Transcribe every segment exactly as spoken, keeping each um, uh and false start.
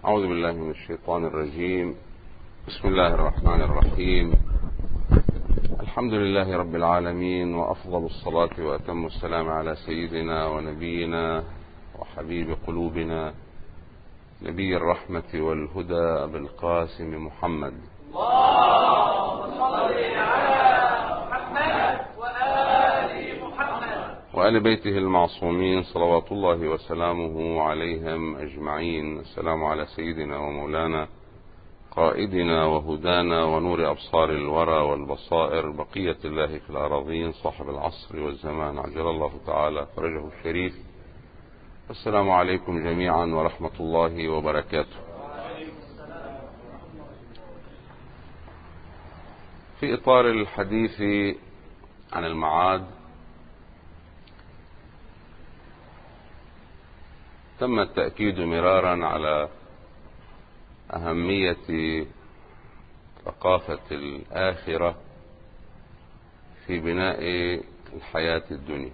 أعوذ بالله من الشيطان الرجيم. بسم الله الرحمن الرحيم. الحمد لله رب العالمين، وأفضل الصلاة وأتم السلام على سيدنا ونبينا وحبيب قلوبنا نبي الرحمة والهدى أبي القاسم محمد. اللهم صل على محمد وآل محمد وآل بيته المعصومين صلوات الله وسلامه عليهم أجمعين. السلام على سيدنا ومولانا قائدنا وهدانا ونور أبصار الورى والبصائر بقية الله في الأراضين صاحب العصر والزمان عجل الله تعالى فرجه الشريف. السلام عليكم جميعا ورحمة الله وبركاته. في إطار الحديث عن المعاد، تم التأكيد مرارا على أهمية ثقافة الآخرة في بناء الحياة الدنيا.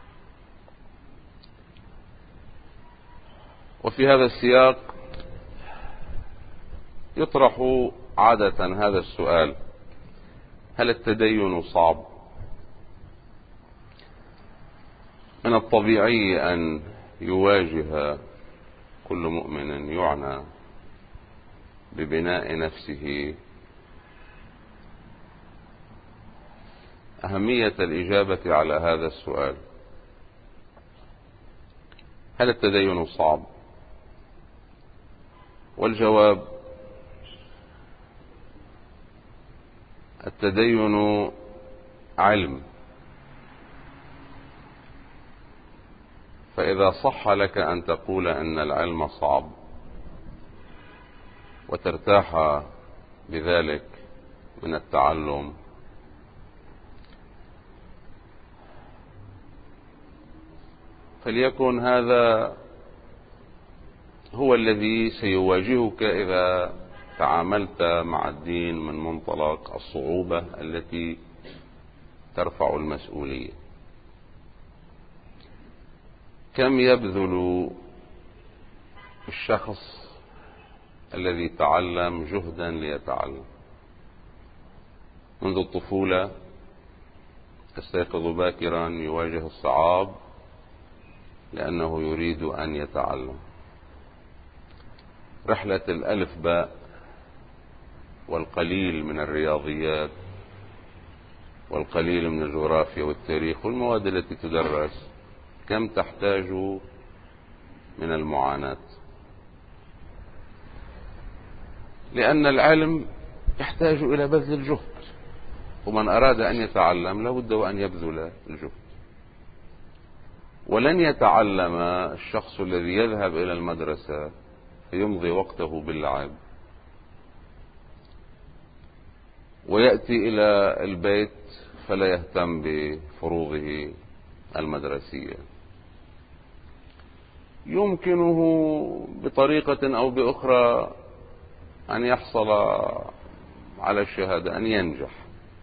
وفي هذا السياق يطرح عادة هذا السؤال: هل التدين صعب؟ من الطبيعي أن يواجه كل مؤمن يعنى ببناء نفسه أهمية الإجابة على هذا السؤال: هل التدين صعب؟ والجواب: التدين علم، فإذا صح لك أن تقول أن العلم صعب وترتاح بذلك من التعلم، فليكن هذا هو الذي سيواجهك إذا تعاملت مع الدين من منطلق الصعوبة التي ترفع المسؤولية. كم يبذل الشخص الذي تعلم جهدا ليتعلم منذ الطفولة، يستيقظ باكرا، يواجه الصعاب لأنه يريد أن يتعلم. رحلة الألف باء والقليل من الرياضيات والقليل من الجغرافيا والتاريخ والمواد التي تدرس، كم تحتاج من المعاناة، لأن العلم يحتاج إلى بذل الجهد، ومن أراد أن يتعلم لابد وأن يبذل الجهد. ولن يتعلم الشخص الذي يذهب إلى المدرسة فيمضي وقته باللعب ويأتي إلى البيت فلا يهتم بفروضه المدرسية. يمكنه بطريقة أو بأخرى أن يحصل على الشهادة، أن ينجح،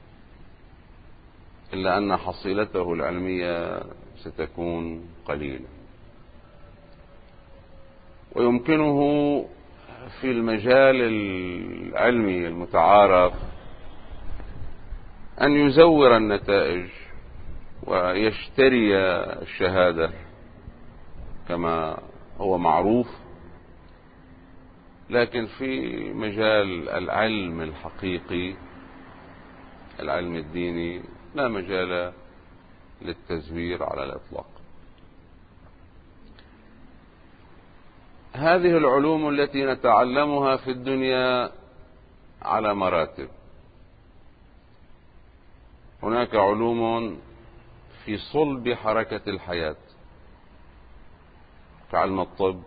إلا أن حصيلته العلمية ستكون قليلة. ويمكنه في المجال العلمي المتعارف أن يزور النتائج ويشتري الشهادة كما هو معروف، لكن في مجال العلم الحقيقي، العلم الديني، لا مجال للتزوير على الإطلاق. هذه العلوم التي نتعلمها في الدنيا على مراتب. هناك علوم في صلب حركة الحياة كعلم الطب،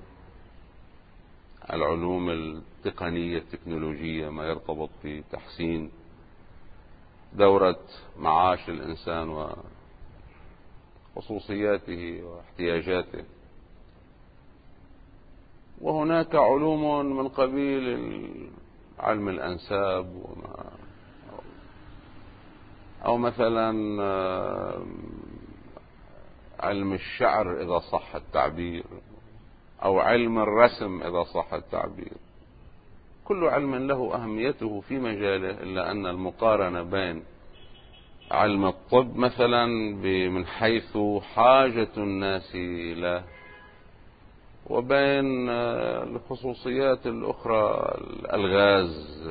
العلوم التقنية التكنولوجية، ما يرتبط بتحسين دورة معاش الإنسان وخصوصياته واحتياجاته. وهناك علوم من قبيل علم الأنساب وما أو مثلا علم الشعر إذا صح التعبير، أو علم الرسم إذا صح التعبير. كل علم له أهميته في مجاله، إلا أن المقارنة بين علم الطب مثلا من حيث حاجة الناس له وبين الخصوصيات الأخرى، الألغاز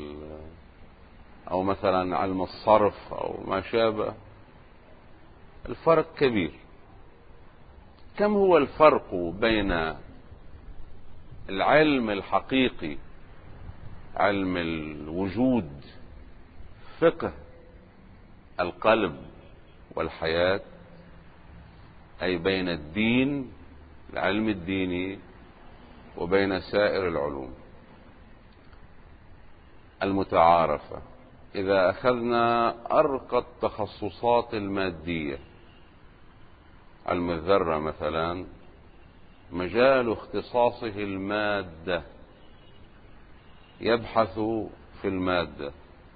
أو مثلا علم الصرف أو ما شابه، الفرق كبير. كم هو الفرق بين العلم الحقيقي، علم الوجود، فقه القلب والحياة، أي بين الدين، العلم الديني، وبين سائر العلوم المتعارفة. إذا أخذنا أرقى التخصصات المادية، علم الذرة مثلا مجال اختصاصه المادة، يبحث في المادة.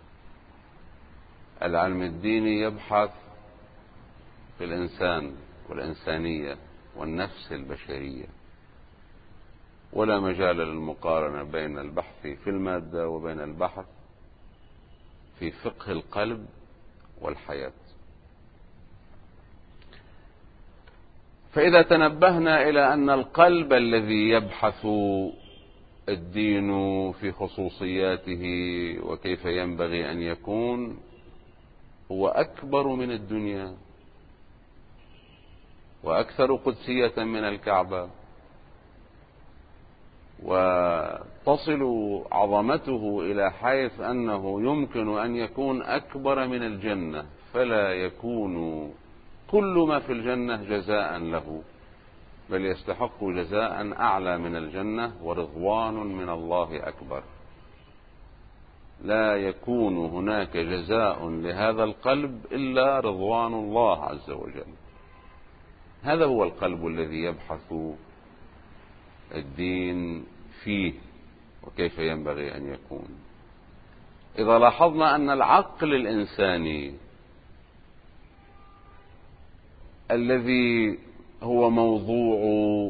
العلم الديني يبحث في الإنسان والإنسانية والنفس البشرية، ولا مجال للمقارنة بين البحث في المادة وبين البحث في فقه القلب والحياة. فإذا تنبهنا إلى أن القلب الذي يبحث الدين في خصوصياته وكيف ينبغي أن يكون هو أكبر من الدنيا وأكثر قدسية من الكعبة، وتصل عظمته إلى حيث أنه يمكن أن يكون أكبر من الجنة، فلا يكون كل ما في الجنة جزاء له، بل يستحق جزاء أعلى من الجنة ورضوان من الله أكبر. لا يكون هناك جزاء لهذا القلب إلا رضوان الله عز وجل. هذا هو القلب الذي يبحث الدين فيه وكيف ينبغي أن يكون. إذا لاحظنا أن العقل الإنساني الذي هو موضوع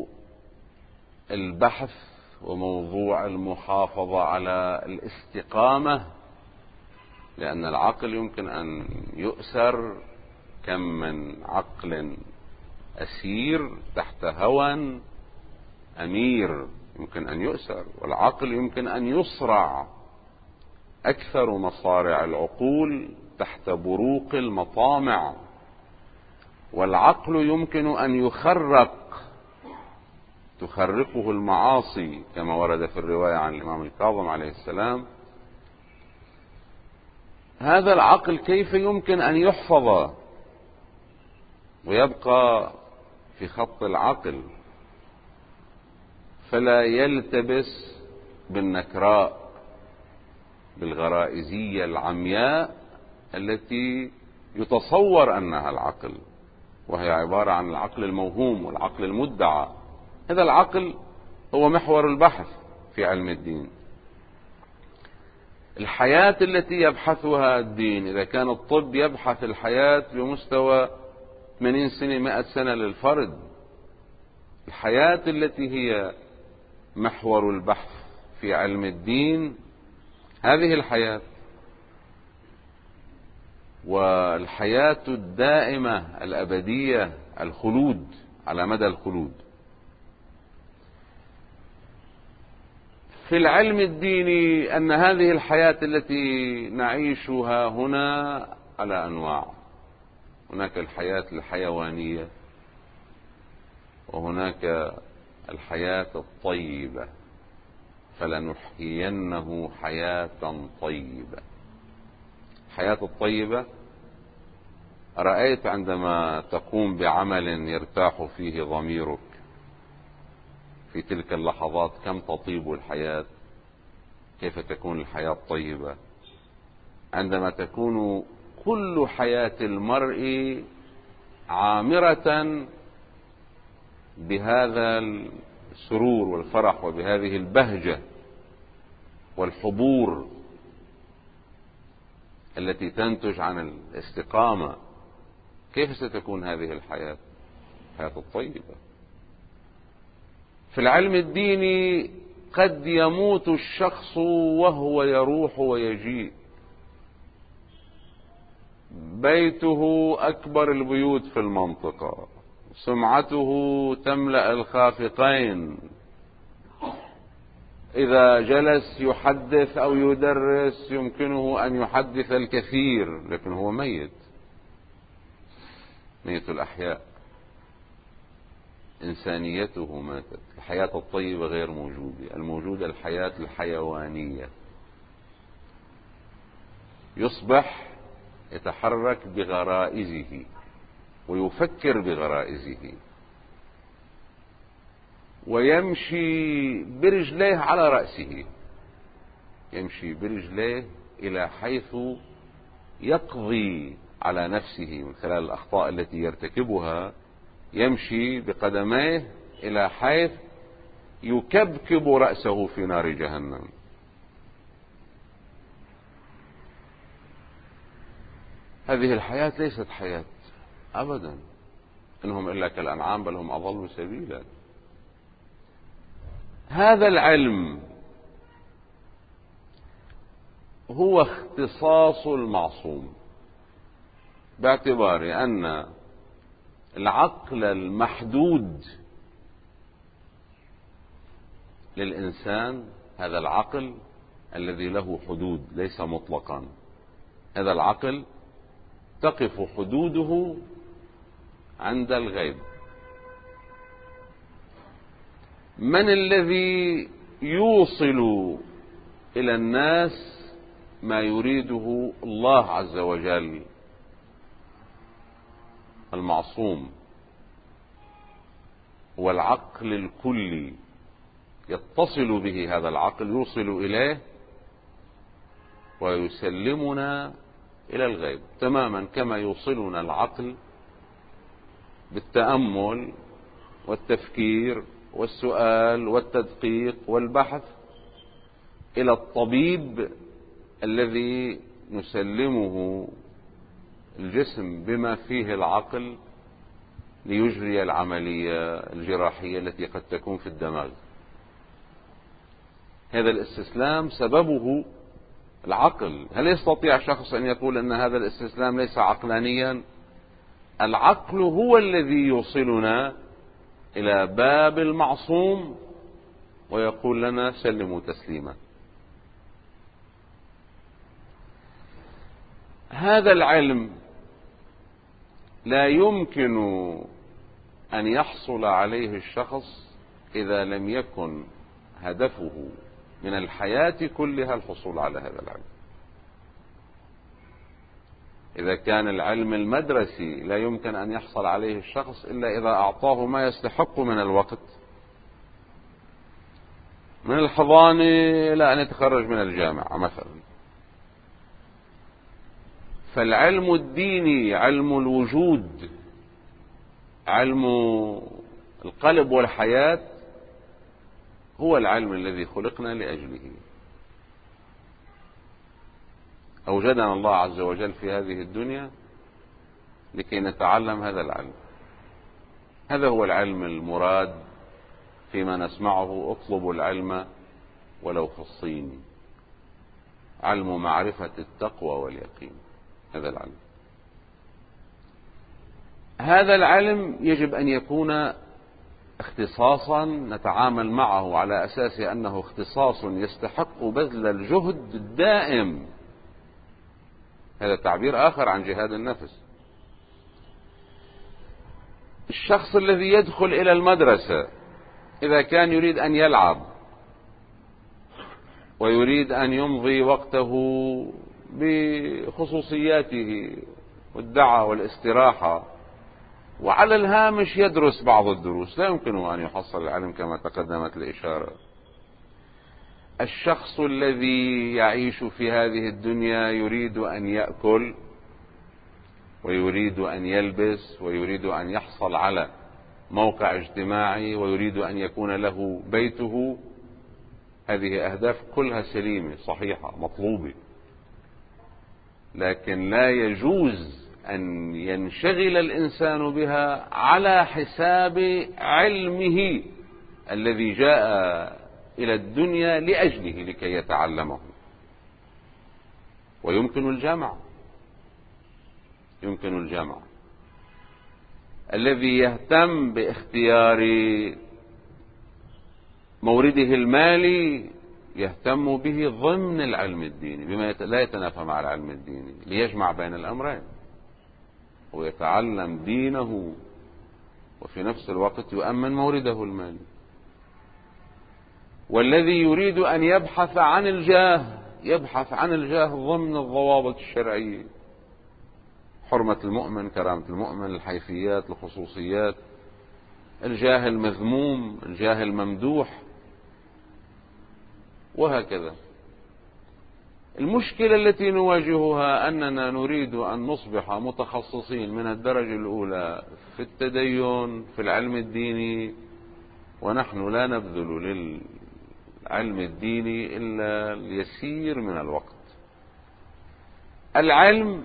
البحث وموضوع المحافظة على الاستقامة، لأن العقل يمكن أن يؤسر، كم من عقل أسير تحت هوى أمير يمكن أن يؤسر، والعقل يمكن أن يصرع، أكثر مصارع العقول تحت بروق المطامع. والعقل يمكن أن يخرق، تخرقه المعاصي كما ورد في الرواية عن الإمام الكاظم عليه السلام. هذا العقل كيف يمكن أن يحفظ ويبقى في خط العقل فلا يلتبس بالنكراء، بالغرائزية العمياء التي يتصور أنها العقل، وهي عبارة عن العقل الموهوم والعقل المدعى. هذا العقل هو محور البحث في علم الدين. الحياة التي يبحثها الدين، إذا كان الطب يبحث الحياة بمستوى ثمانين سنة مئة سنة للفرد، الحياة التي هي محور البحث في علم الدين هذه الحياة، والحياة الدائمة الأبدية، الخلود على مدى الخلود. في العلم الديني أن هذه الحياة التي نعيشها هنا على أنواع، هناك الحياة الحيوانية، وهناك الحياة الطيبة، فلنحيينه حياة طيبة. الحياة الطيبة، رأيت عندما تقوم بعمل يرتاح فيه ضميرك في تلك اللحظات كم تطيب الحياة، كيف تكون الحياة طيبة عندما تكون كل حياة المرء عامرة بهذا السرور والفرح وبهذه البهجة والحبور التي تنتج عن الاستقامة. كيف ستكون هذه الحياة، الحياة الطيبة؟ في العلم الديني قد يموت الشخص وهو يروح ويجيء، بيته أكبر البيوت في المنطقة، سمعته تملأ الخافقين، إذا جلس يحدث أو يدرس يمكنه أن يحدث الكثير، لكن هو ميت، ميت الأحياء، إنسانيته ماتت، الحياة الطيبة غير موجودة، الموجودة الحياة الحيوانية. يصبح يتحرك بغرائزه ويفكر بغرائزه ويمشي برجليه على رأسه، يمشي برجليه إلى حيث يقضي على نفسه من خلال الأخطاء التي يرتكبها، يمشي بقدميه إلى حيث يكبكب رأسه في نار جهنم. هذه الحياة ليست حياة أبدا، إنهم إلا كالأنعام بل هم أضل سبيلا. هذا العلم هو اختصاص المعصوم، باعتبار أن العقل المحدود للإنسان، هذا العقل الذي له حدود ليس مطلقا، هذا العقل تقف حدوده عند الغيب. من الذي يوصل إلى الناس ما يريده الله عز وجل؟ المعصوم هو العقل الكلي، يتصل به هذا العقل، يوصل إليه ويسلمنا إلى الغيب، تماما كما يوصلنا العقل بالتأمل والتفكير والسؤال والتدقيق والبحث إلى الطبيب الذي نسلمه الجسم بما فيه العقل ليجري العملية الجراحية التي قد تكون في الدماغ. هذا الاستسلام سببه العقل. هل يستطيع شخص أن يقول أن هذا الاستسلام ليس عقلانيا؟ العقل هو الذي يوصلنا إلى باب المعصوم ويقول لنا سلموا تسليما. هذا العلم لا يمكن أن يحصل عليه الشخص إذا لم يكن هدفه من الحياة كلها الحصول على هذا العلم. إذا كان العلم المدرسي لا يمكن أن يحصل عليه الشخص إلا إذا أعطاه ما يستحق من الوقت، من الحضانة إلى أن يتخرج من الجامعة مثلا. فالعلم الديني، علم الوجود، علم القلب والحياة، هو العلم الذي خلقنا لأجله. أوجدنا الله عز وجل في هذه الدنيا لكي نتعلم هذا العلم. هذا هو العلم المراد فيما نسمعه: اطلبوا العلم ولو في الصين، علم معرفة التقوى واليقين. هذا العلم هذا العلم يجب أن يكون اختصاصا نتعامل معه على أساس أنه اختصاص يستحق بذل الجهد الدائم. هذا تعبير آخر عن جهاد النفس. الشخص الذي يدخل إلى المدرسة إذا كان يريد أن يلعب ويريد أن يمضي وقته بخصوصياته والدعوة والاستراحة وعلى الهامش يدرس بعض الدروس، لا يمكنه أن يحصل العلم كما تقدمت الإشارة. الشخص الذي يعيش في هذه الدنيا يريد أن يأكل ويريد أن يلبس ويريد أن يحصل على موقع اجتماعي ويريد أن يكون له بيته، هذه أهداف كلها سليمة صحيحة مطلوبة، لكن لا يجوز أن ينشغل الإنسان بها على حساب علمه الذي جاء إلى الدنيا لأجله لكي يتعلمه. ويمكن الجمع، يمكن الجمع. الذي يهتم باختيار مورده المالي يهتم به ضمن العلم الديني بما لا يتنافى مع العلم الديني ليجمع بين الأمرين، ويتعلم دينه وفي نفس الوقت يؤمن مورده المالي. والذي يريد أن يبحث عن الجاه يبحث عن الجاه ضمن الضوابط الشرعية، حرمة المؤمن، كرامة المؤمن، الحيثيات، الخصوصيات، الجاه المذموم، الجاه الممدوح، وهكذا. المشكلة التي نواجهها أننا نريد أن نصبح متخصصين من الدرجة الأولى في التدين في العلم الديني، ونحن لا نبذل للعلم الديني إلا اليسير من الوقت. العلم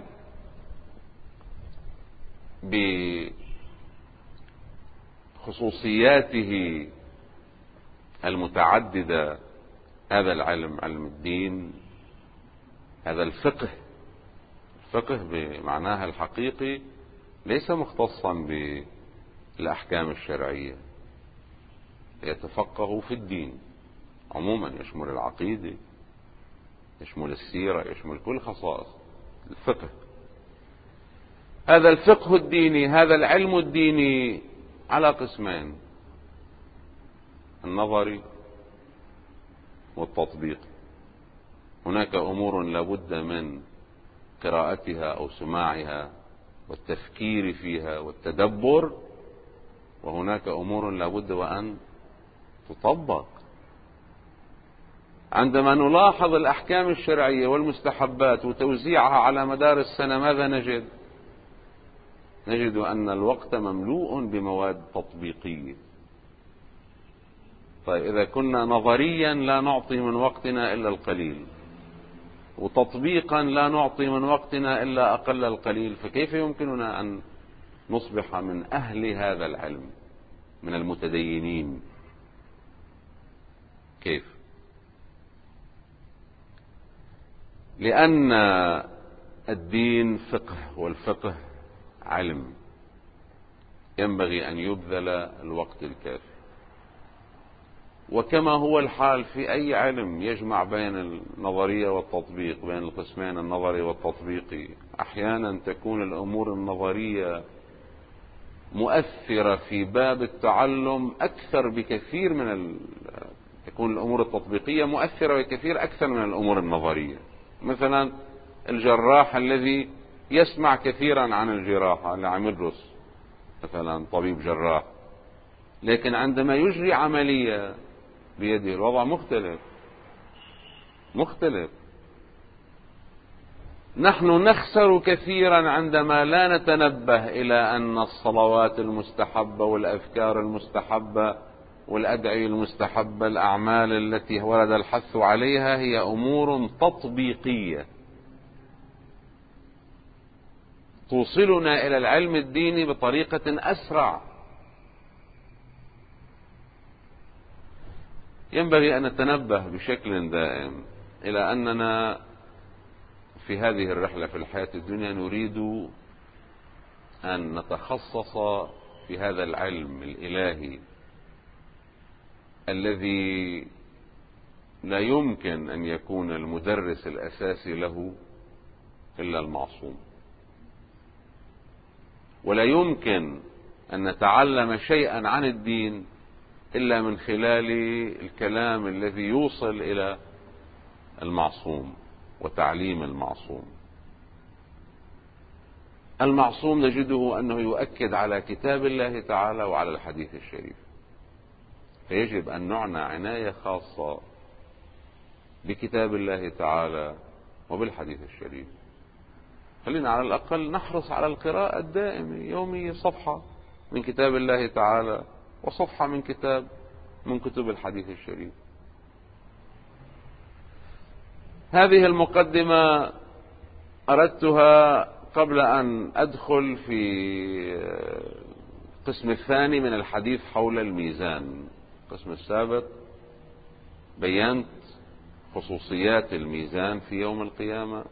بخصوصياته المتعددة، هذا العلم علم الدين، هذا الفقه، الفقه بمعناها الحقيقي ليس مختصا بالأحكام الشرعية، يتفقه في الدين عموما، يشمل العقيدة، يشمل السيرة، يشمل كل خصائص الفقه. هذا الفقه الديني، هذا العلم الديني على قسمين: النظري والتطبيق. هناك أمور لابد من قراءتها أو سماعها والتفكير فيها والتدبر، وهناك أمور لابد وأن تطبق. عندما نلاحظ الأحكام الشرعية والمستحبات وتوزيعها على مدار السنة ماذا نجد؟ نجد أن الوقت مملوء بمواد تطبيقية. طيب إذا كنا نظريا لا نعطي من وقتنا إلا القليل، وتطبيقا لا نعطي من وقتنا إلا أقل القليل، فكيف يمكننا أن نصبح من أهل هذا العلم، من المتدينين؟ كيف؟ لأن الدين فقه، والفقه علم، ينبغي أن يبذل الوقت الكافي. وكما هو الحال في أي علم يجمع بين النظرية والتطبيق، بين القسمين النظري والتطبيقي، أحيانا تكون الأمور النظرية مؤثرة في باب التعلم أكثر بكثير من ال... تكون الأمور التطبيقية مؤثرة بكثير أكثر من الأمور النظرية. مثلا الجراح الذي يسمع كثيرا عن الجراحة، اللي عم يدرس مثلا طبيب جراح، لكن عندما يجري عملية بيده الوضع مختلف مختلف. نحن نخسر كثيرا عندما لا نتنبه إلى أن الصلوات المستحبة والأذكار المستحبة والأدعية المستحبة، الأعمال التي ورد الحث عليها، هي أمور تطبيقية توصلنا إلى العلم الديني بطريقة أسرع. ينبغي أن نتنبه بشكل دائم إلى أننا في هذه الرحلة في الحياة الدنيا نريد أن نتخصص في هذا العلم الإلهي الذي لا يمكن أن يكون المدرس الأساسي له إلا المعصوم، ولا يمكن أن نتعلم شيئا عن الدين إلا من خلال الكلام الذي يوصل إلى المعصوم وتعليم المعصوم. المعصوم نجده أنه يؤكد على كتاب الله تعالى وعلى الحديث الشريف، فيجب أن نعنى عناية خاصة بكتاب الله تعالى وبالحديث الشريف. خلينا على الأقل نحرص على القراءة الدائمة يومية، صفحة من كتاب الله تعالى وصفحة من كتاب من كتب الحديث الشريف. هذه المقدمة أردتها قبل أن أدخل في القسم الثاني من الحديث حول الميزان. القسم السابق بينت خصوصيات الميزان في يوم القيامة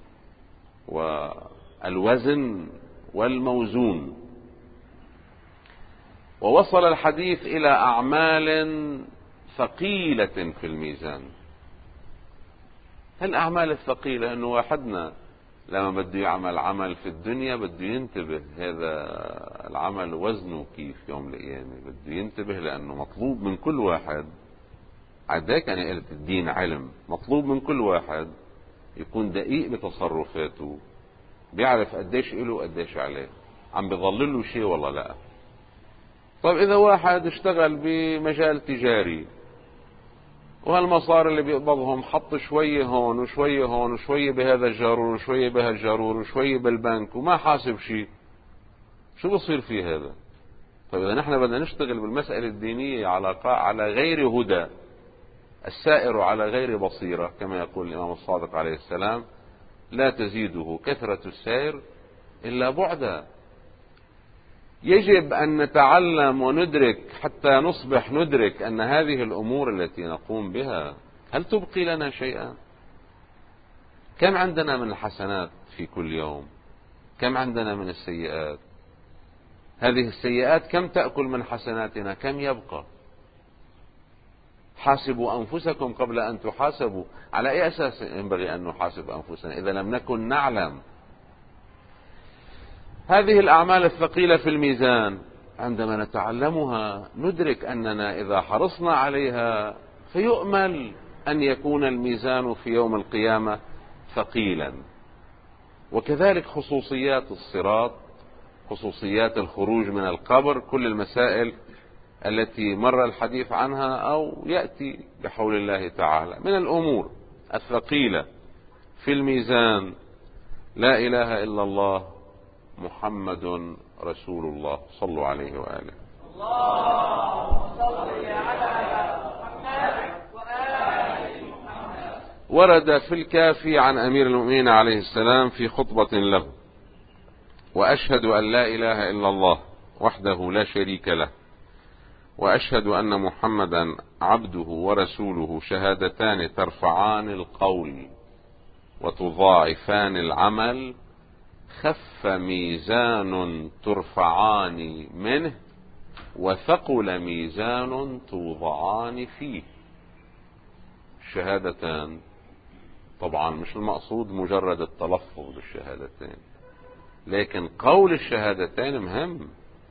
والوزن والموزون، ووصل الحديث إلى أعمال ثقيلة في الميزان. الأعمال الثقيلة أنه واحدنا لما بده يعمل عمل في الدنيا بده ينتبه هذا العمل وزنه كيف يوم القيامة، بده ينتبه لأنه مطلوب من كل واحد، عداك أنا قلت الدين علم، مطلوب من كل واحد يكون دقيق بتصرفاته، بيعرف قديش إله وقديش عليه، عم بيضل له شيء والله لا. طيب إذا واحد اشتغل بمجال تجاري وهالمصاري اللي بيقبضهم حط شوية هون وشوية هون وشوية بهذا الجارور وشوية بهذا الجارور وشوية بالبنك وما حاسب شيء، شو بصير في هذا؟ طيب إذا نحن بدنا نشتغل بالمسألة الدينية على على غير هدى، السائر على غير بصيرة كما يقول الإمام الصادق عليه السلام، لا تزيده كثرة السير إلا بعدا. يجب أن نتعلم وندرك حتى نصبح ندرك أن هذه الأمور التي نقوم بها هل تبقي لنا شيئا؟ كم عندنا من الحسنات في كل يوم؟ كم عندنا من السيئات؟ هذه السيئات كم تأكل من حسناتنا؟ كم يبقى؟ حاسبوا أنفسكم قبل أن تحاسبوا. على أي أساس ينبغي أن نحاسب أنفسنا إذا لم نكن نعلم؟ هذه الأعمال الثقيلة في الميزان عندما نتعلمها ندرك أننا إذا حرصنا عليها فيؤمل أن يكون الميزان في يوم القيامة ثقيلا. وكذلك خصوصيات الصراط، خصوصيات الخروج من القبر، كل المسائل التي مر الحديث عنها أو يأتي بحول الله تعالى من الأمور الثقيلة في الميزان. لا إله إلا الله محمد رسول الله، صلوا عليه وآله. اللهم صل على محمد وآل محمد. ورد في الكافي عن أمير المؤمنين عليه السلام في خطبة له: وأشهد أن لا إله إلا الله وحده لا شريك له، وأشهد أن محمدا عبده ورسوله، شهادتان ترفعان القول وتضاعفان العمل، خف ميزان ترفعان منه وثقل ميزان توضعان فيه. الشهادتان طبعا مش المقصود مجرد التلفظ بالشهادتين، لكن قول الشهادتين مهم.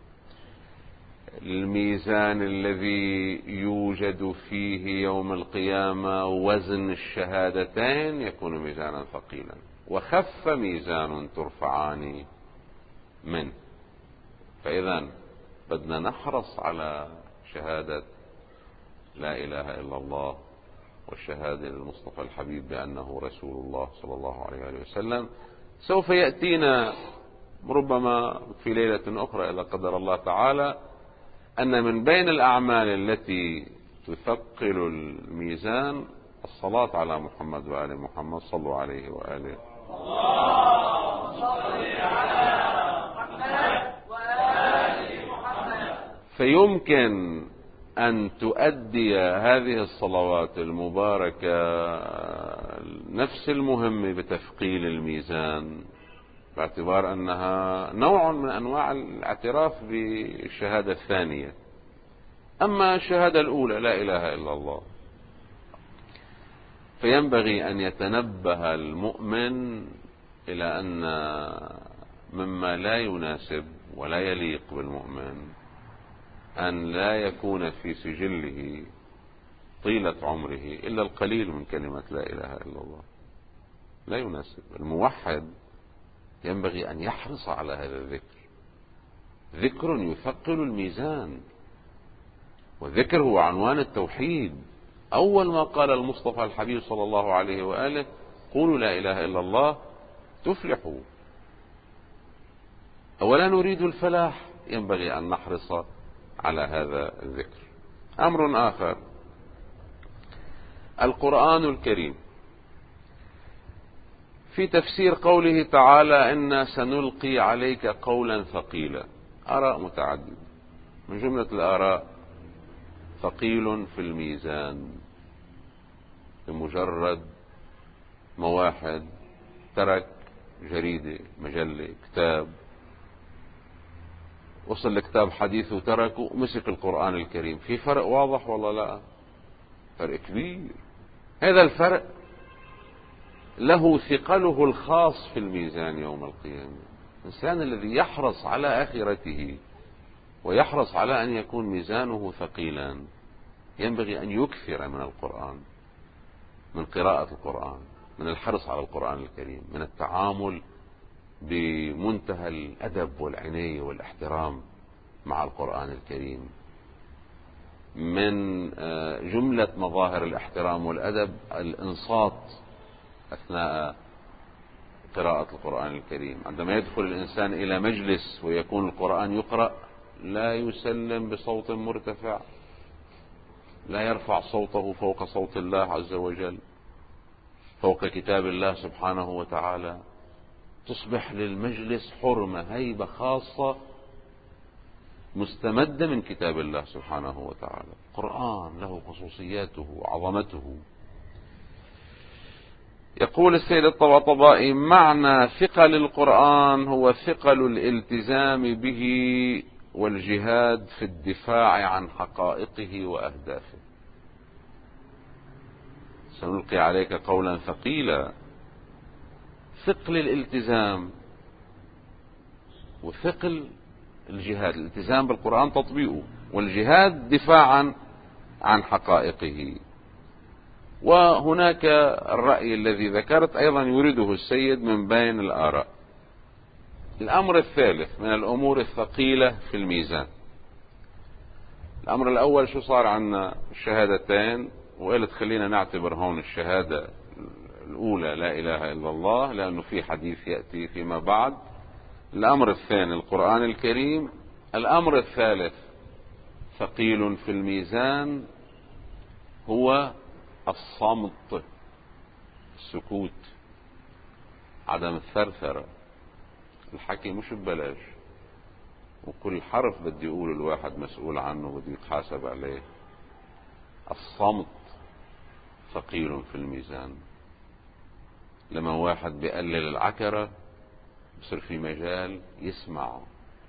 الميزان الذي يوجد فيه يوم القيامة وزن الشهادتين يكون ميزانا ثقيلا، وخف ميزان ترفعان منه. فإذا بدنا نحرص على شهادة لا إله إلا الله والشهادة للمصطفى الحبيب بأنه رسول الله صلى الله عليه وسلم. سوف يأتينا ربما في ليلة أخرى إذا قدر الله تعالى أن من بين الأعمال التي تثقل الميزان الصلاة على محمد وآل محمد، صلوا عليه وآله. اللهم صل على محمد وآل محمد. فيمكن أن تؤدي هذه الصلوات المباركة نفس المهمة بتثقيل الميزان، باعتبار أنها نوع من أنواع الاعتراف بالشهادة الثانية. أما الشهادة الأولى لا إله إلا الله، فينبغي أن يتنبه المؤمن إلى أن مما لا يناسب ولا يليق بالمؤمن أن لا يكون في سجله طيلة عمره إلا القليل من كلمة لا إله إلا الله. لا يناسب. الموحد ينبغي أن يحرص على هذا الذكر، ذكر يثقل الميزان، والذكر هو عنوان التوحيد. أول ما قال المصطفى الحبيب صلى الله عليه وآله: قولوا لا إله إلا الله تفلحوا. أولا نريد الفلاح، ينبغي أن نحرص على هذا الذكر. أمر آخر، القرآن الكريم في تفسير قوله تعالى: إنا سنلقي عليك قولا ثقيلا، آراء متعددة. من جملة الآراء ثقيل في الميزان، بمجرد ما واحد ترك جريدة، مجلة، كتاب، وصل لكتاب حديث وتركه ومسك القرآن الكريم، في فرق واضح والله؟ لا، فرق كبير. هذا الفرق له ثقله الخاص في الميزان يوم القيامة. الإنسان الذي يحرص على آخرته ويحرص على أن يكون ميزانه ثقيلا ينبغي أن يكثر من القرآن، من قراءة القرآن، من الحرص على القرآن الكريم، من التعامل بمنتهى الأدب والعناية والاحترام مع القرآن الكريم. من جملة مظاهر الاحترام والأدب الإنصات أثناء قراءة القرآن الكريم. عندما يدخل الإنسان إلى مجلس ويكون القرآن يقرأ لا يسلم بصوت مرتفع، لا يرفع صوته فوق صوت الله عز وجل، فوق كتاب الله سبحانه وتعالى. تصبح للمجلس حرمة، هيبة خاصة مستمدة من كتاب الله سبحانه وتعالى. القرآن له خصوصياته وعظمته. يقول السيد الطباطبائي: معنى ثقل القرآن هو ثقل الالتزام به والجهاد في الدفاع عن حقائقه وأهدافه. سنلقي عليك قولا ثقيلا. ثقل الالتزام وثقل الجهاد، الالتزام بالقرآن تطبيقه، والجهاد دفاعا عن حقائقه. وهناك الرأي الذي ذكرت أيضا يريده السيد من بين الآراء. الأمر الثالث من الأمور الثقيلة في الميزان. الأمر الأول شو صار عنا؟ الشهادتين، وقلت خلينا نعتبر هون الشهادة الأولى لا إله إلا الله لأنه في حديث يأتي فيما بعد. الأمر الثاني القرآن الكريم. الأمر الثالث ثقيل في الميزان هو الصمت، السكوت، عدم الثرثرة. الحكي مش ببلاش، وكل حرف بدي يقول الواحد مسؤول عنه بدي يتحاسب عليه. الصمت ثقيل في الميزان. لما واحد بيقلل العكرة بصير في مجال يسمع.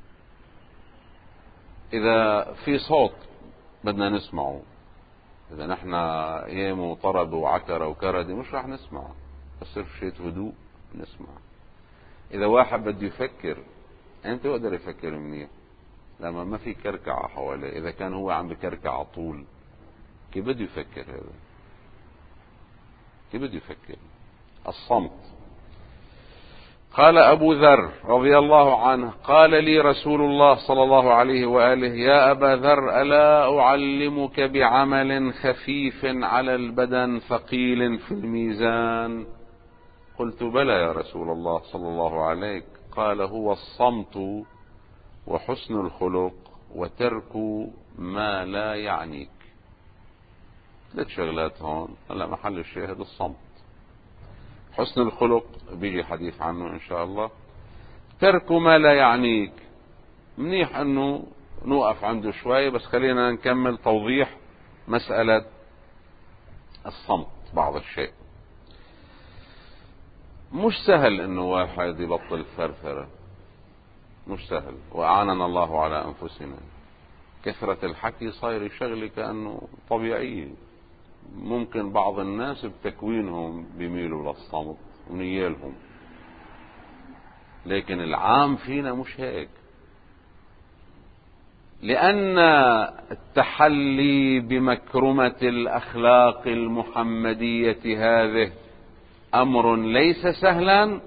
إذا في صوت بدنا نسمعه، إذا نحن ايام وطرب وعكرة وكردي مش راح نسمع، بصير في شيء هدوء نسمع. إذا واحد بده يفكر، أنت يقدر يفكر منيح لما ما في كركعة حواليه. إذا كان هو عم بكركع على طول كيف بده يفكر؟ هذا كيف بده يفكر؟ الصمت. قال أبو ذر رضي الله عنه: قال لي رسول الله صلى الله عليه وآله: يا أبا ذر، ألا أعلمك بعمل خفيف على البدن ثقيل في الميزان؟ قلت: بلى يا رسول الله صلى الله عليه. قال: هو الصمت وحسن الخلق وترك ما لا يعنيك. ثلاث شغلات هون. هلا محل الشاهد الصمت. حسن الخلق بيجي حديث عنه إن شاء الله. ترك ما لا يعنيك، منيح أنه نوقف عنده شوي، بس خلينا نكمل توضيح مسألة الصمت بعض الشيء. مش سهل أنه واحد يبطل ثرثرة، مش سهل، وأعاننا الله على أنفسنا. كثرة الحكي صاير شغلة كأنه طبيعية. ممكن بعض الناس بتكوينهم بيميلوا للصمت ونيالهم، لكن العام فينا مش هيك. لأن التحلي بمكرمة الأخلاق المحمدية هذه أمر ليس سهلا.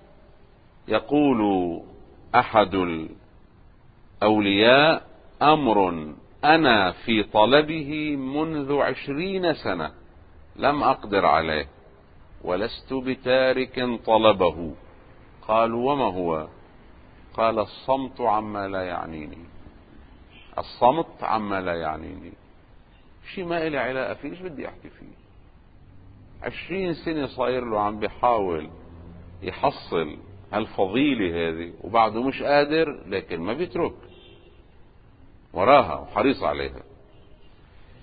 يقول أحد الأولياء: أمر أنا في طلبه منذ عشرين سنة لم أقدر عليه ولست بتارك طلبه. قالوا: وما هو؟ قال: الصمت عما لا يعنيني. الصمت عما لا يعنيني، شيء ما إلي علاقة فيه، ايش بدي احكي فيه؟ عشرين سنة صاير له عم بيحاول يحصل هالفضيلة هذه وبعده مش قادر، لكن ما بيترك وراها وحريص عليها.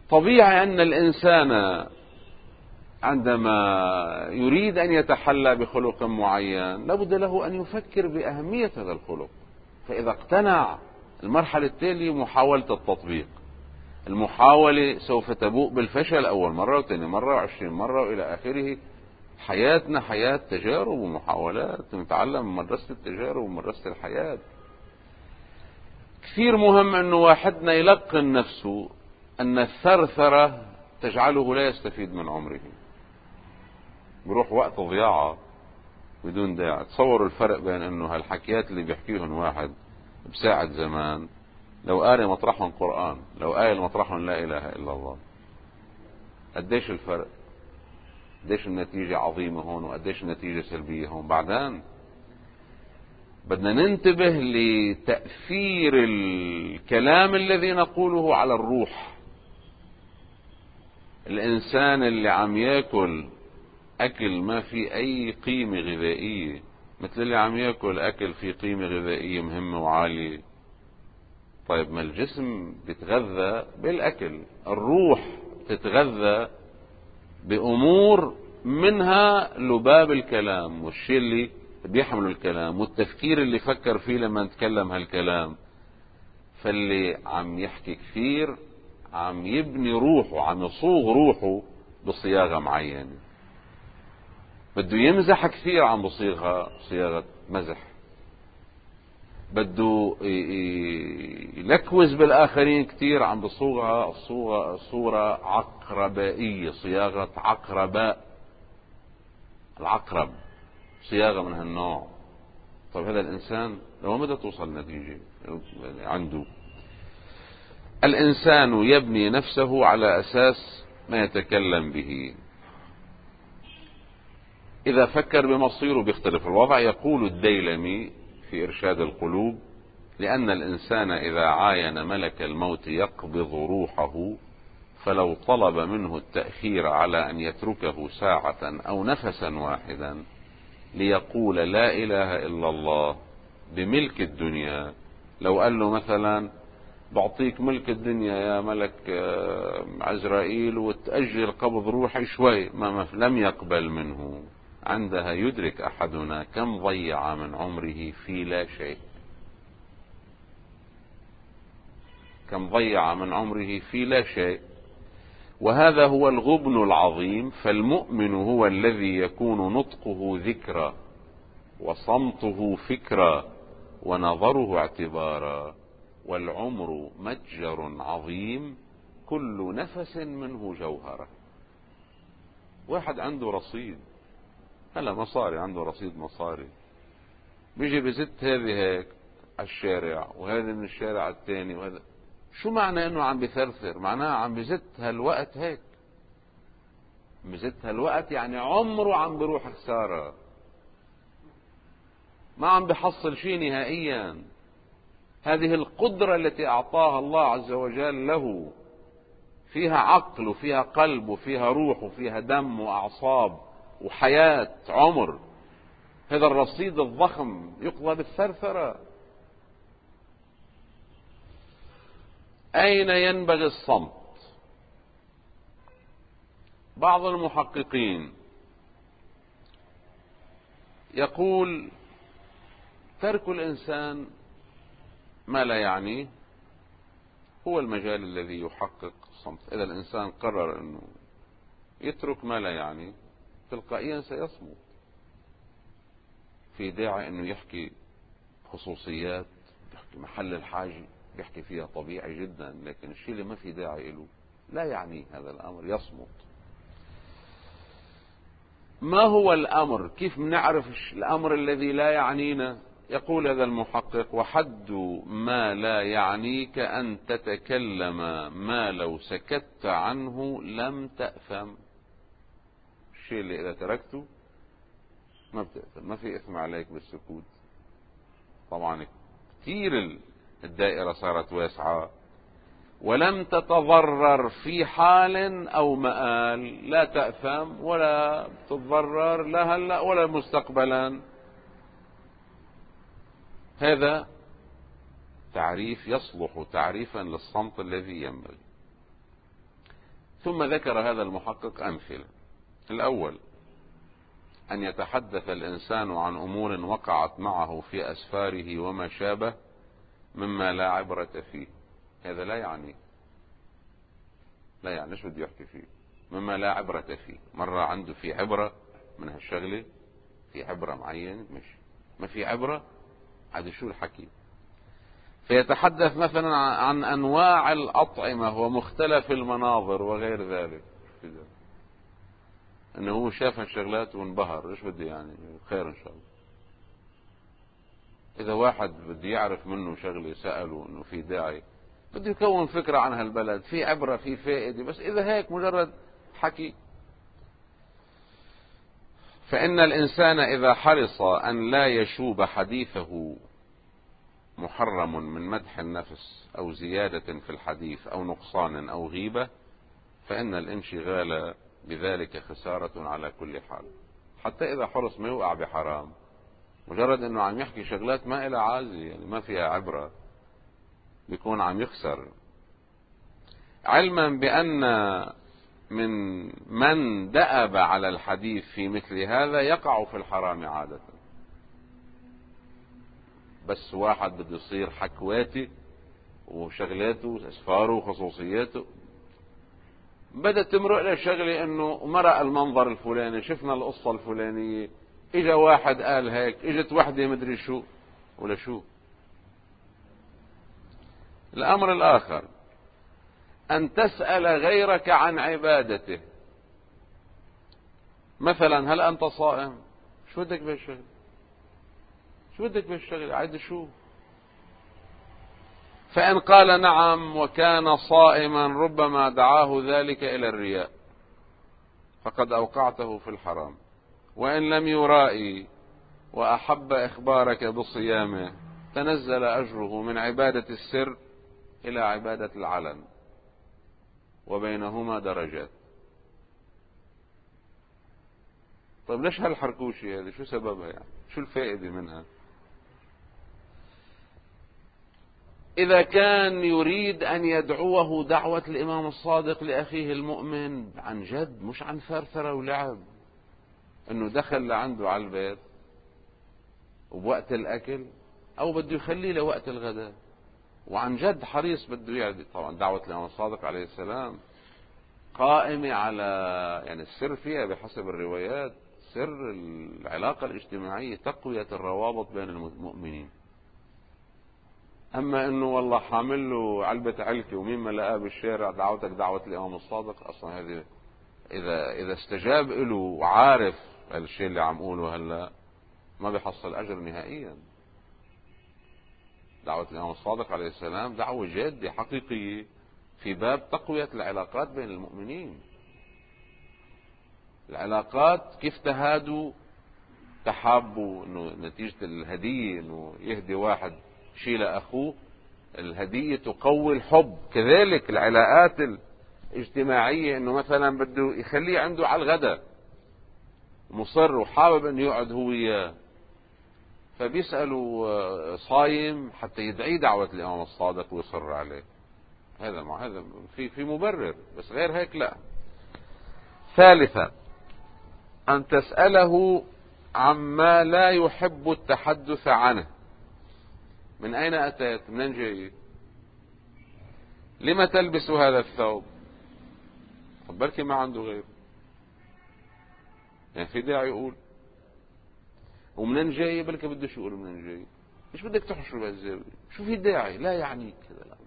طبيعي أن الإنسان عندما يريد أن يتحلى بخلق معين لابد له أن يفكر بأهمية هذا الخلق، فإذا اقتنع المرحلة التالية محاولة التطبيق. المحاولة سوف تبوء بالفشل أول مرة وثاني مرة وعشرين مرة وإلى آخره. حياتنا حياة تجارب ومحاولات، نتعلم من مدرسة التجارب ومدرسة الحياة. كثير مهم أنه واحدنا يلقن نفسه أن الثرثرة تجعله لا يستفيد من عمره، بروح وقت ضياعة بدون داعي. تصوروا الفرق بين أنه هالحكيات اللي بيحكيهن واحد بساعة زمان لو قاري مطرحهم قرآن، لو قاري مطرحهم لا إله إلا الله، قديش الفرق، قديش النتيجة عظيمة هون وقديش النتيجة سلبية هون. بعدين بدنا ننتبه لتأثير الكلام الذي نقوله على الروح. الإنسان اللي عم يأكل أكل ما في أي قيمة غذائية مثل اللي عم يأكل أكل في قيمة غذائية مهمة وعالية، طيب ما الجسم بيتغذى بالأكل، الروح تتغذى بأمور منها لباب الكلام والشيء اللي بيحمل الكلام والتفكير اللي فكر فيه لما نتكلم هالكلام. فاللي عم يحكي كثير عم يبني روحه، عم يصوغ روحه بصياغة معينة. بده يمزح كثير عم بصيغها صياغة مزح، بده يلكوز بالآخرين كثير عم بصوغها صورة, صورة عقربائية، صياغة عقرباء، العقرب صياغة من هالنوع. طيب هذا الإنسان لو مدى توصل نتيجة عنده؟ الإنسان يبني نفسه على أساس ما يتكلم به. إذا فكر بمصيره بيختلف الوضع. يقول الديلمي في إرشاد القلوب: لأن الإنسان إذا عاين ملك الموت يقبض روحه، فلو طلب منه التأخير على أن يتركه ساعة أو نفسا واحدا ليقول لا إله إلا الله بملك الدنيا، لو قال له مثلا بعطيك ملك الدنيا يا ملك عزرائيل وتأجل قبض روحي شوي، ما لم يقبل منه، عندها يدرك أحدنا كم ضيع من عمره في لا شيء، كم ضيع من عمره في لا شيء. وهذا هو الغبن العظيم. فالمؤمن هو الذي يكون نطقه ذكرى وصمته فكرة ونظره اعتبارا، والعمر متجر عظيم كل نفس منه جوهرة. واحد عنده رصيد، هلا مصاري، عنده رصيد مصاري، بيجي بزت هذه هيك على الشارع وهذا من الشارع الثاني وهذا. شو معنى انه عم بثرثر؟ معناه عم بزت هالوقت هيك، بزت هالوقت يعني عمره عم بروح خسارة، ما عم بحصل شيء نهائيا. هذه القدرة التي أعطاها الله عز وجل له فيها عقل وفيها قلب وفيها روح وفيها دم وأعصاب وحياة عمر. هذا الرصيد الضخم يقضى بالثرثرة. أين ينبغي الصمت؟ بعض المحققين يقول ترك الإنسان ما لا يعنيه هو المجال الذي يحقق الصمت. إذا الإنسان قرر أنه يترك ما لا يعنيه تلقائيا سيصمت. في داعي أنه يحكي خصوصيات، يحكي محل الحاجة يحكي فيها طبيعي جدا، لكن الشيء اللي ما في داعي له لا يعنيه هذا الأمر يصمت. ما هو الأمر؟ كيف نعرف الأمر الذي لا يعنينا؟ يقول هذا المحقق: وحد ما لا يعنيك أن تتكلم ما لو سكت عنه لم تأثم. الشيء اللي إذا تركته ما بتأثم، ما في إثم عليك بالسكوت. طبعا كثير الدائرة صارت واسعة. ولم تتضرر في حال أو مآل، لا تأثم ولا تتضرر لا هلأ ولا مستقبلا. هذا تعريف يصلح تعريفا للصمت الذي ينبغي. ثم ذكر هذا المحقق أمثلة. الأول أن يتحدث الإنسان عن أمور وقعت معه في أسفاره وما شابه مما لا عبرة فيه. هذا لا يعني لا يعني ايش بده يحكي فيه؟ مما لا عبرة فيه. مرة عنده في عبرة من هالشغلة، في عبرة معينة، مش ما في عبرة، عاد شو الحكي؟ فيتحدث مثلا عن أنواع الأطعمة ومختلف المناظر وغير ذلك، انه هو شاف هالشغلات وانبهر. ايش بدي يعني؟ خير ان شاء الله. اذا واحد بدي يعرف منه شغله سأله انه في داعي، بده يكون فكرة عن هالبلد، في عبرة، في فائدة. بس اذا هيك مجرد حكي. فان الانسان اذا حرص ان لا يشوب حديثه محرم من مدح النفس او زيادة في الحديث او نقصان او غيبة، فان الانشغال بذلك خسارة على كل حال. حتى اذا حرص ما يوقع بحرام، مجرد انه عم يحكي شغلات ما إلها عازة، يعني ما فيها عبرة، بيكون عم يخسر. علما بأن من من دأب على الحديث في مثل هذا يقع في الحرام عادة. بس واحد بده يصير حكواتي وشغلاته اسفاره وخصوصياته، بدأ تمرق له شغلة انه مرق المنظر الفلاني، شفنا القصة الفلانية، اجا واحد قال هيك، اجت وحدة مدري شو ولا شو. الامر الاخر ان تسأل غيرك عن عبادته. مثلا هل انت صائم؟ شو بدك بهالشغل؟ شو بدك بهالشغل؟ عايز شو؟ فان قال نعم وكان صائما ربما دعاه ذلك الى الرياء، فقد اوقعته في الحرام. وان لم يرائي واحب اخبارك بصيامه، تنزل اجره من عبادة السر الى عبادة العلن، وبينهما درجات. طيب ليش هالحركوشي هذه؟ شو سببها يعني؟ شو الفائدة منها؟ إذا كان يريد أن يدعوه دعوة الإمام الصادق لأخيه المؤمن عن جد، مش عن ثرثرة ولعب، إنه دخل لعنده على البيت وبوقت الأكل، أو بده يخليه لوقت الغداء، وعن جد حريص بده يعدي. طبعا دعوة الإمام الصادق عليه السلام قائمة على يعني السر فيها بحسب الروايات سر العلاقة الاجتماعية، تقوية الروابط بين المؤمنين. اما انه والله حامل له علبة علكة ومين ما لقاه بالشارع دعوتك دعوة الامام الصادق، اصلا هذه اذا اذا استجاب له وعارف الشيء اللي عم قوله هلا ما بيحصل اجر نهائيا. دعوة الامام الصادق عليه السلام دعوة جادة حقيقية في باب تقوية العلاقات بين المؤمنين. العلاقات كيف تهادوا تحابوا، انه نتيجة الهدية انه يهدي واحد شيء لأخوه، الهدية تقوي الحب. كذلك العلاقات الاجتماعية، انه مثلا بده يخليه عنده على الغداء مصر وحابب انه يقعد هو وياه، فبيسألوا صايم حتى يدعي دعوة الامام الصادق ويصر عليه. هذا مع هذا في في مبرر، بس غير هيك لا. ثالثا ان تسأله عما لا يحب التحدث عنه. من اين اتيت؟ منين جاي؟ لما تلبس هذا الثوب؟ طب بركي ما عنده غيره، يعني في داعي يقول. ومنين جاي؟ بركي بدوش يقول منين جاي. مش بدك تحشر بهالزاوية، شو في داعي؟ لا يعنيك كذا. لا.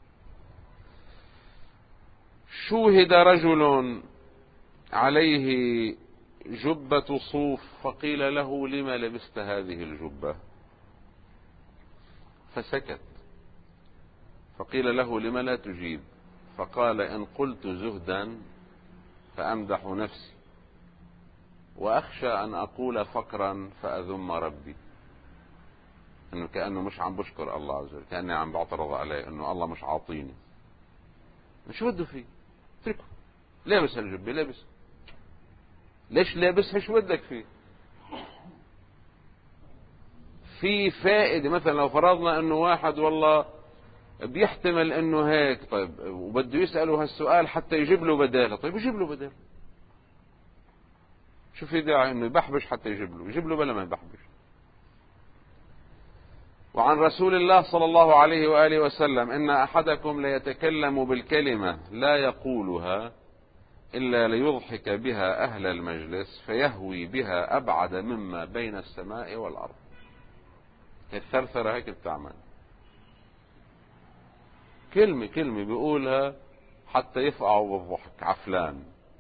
شوهد رجل عليه جبة صوف فقيل له لما لبست هذه الجبة؟ فسكت، فقيل له لما لا تجيب؟ فقال إن قلت زهدا فأمدح نفسي، وأخشى أن أقول فقرا فأذم ربي. إنه كأنه مش عم بشكر الله عز وجل، كأني عم بعترض عليه إنه الله مش عاطيني. شو بده فيه؟ اتركه، لابس هالجبة لابس، ليش لابسها؟ شو بدك فيه؟ في فائدة. مثلا لو فرضنا إنه واحد والله بيحتمل انه هيك، طيب وبده يسأله هالسؤال حتى يجيب له بداله، طيب يجيب له بداله، شو في داعي انه يبحبش حتى يجيب له، يجيب له بلا ما يبحبش. وعن رسول الله صلى الله عليه وآله وسلم: إن أحدكم ليتكلم بالكلمة لا يقولها إلا ليضحك بها أهل المجلس فيهوي بها أبعد مما بين السماء والأرض. الثرثرة هيك بتعمل، كلمة كلمة بيقولها حتى يفقعوا بالضحك عفلان،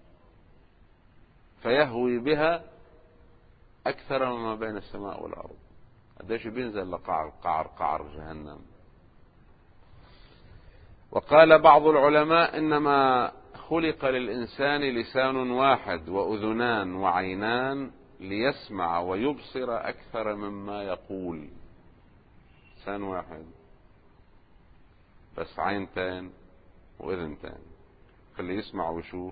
فيهوي بها أكثر مما بين السماء والأرض. قديش بينزل لقعر قعر قعر جهنم. وقال بعض العلماء: إنما خلق للإنسان لسان واحد وأذنان وعينان ليسمع ويبصر أكثر مما يقول. لسان واحد بس عينتين وأذنتين، خليه يسمع ويشوف.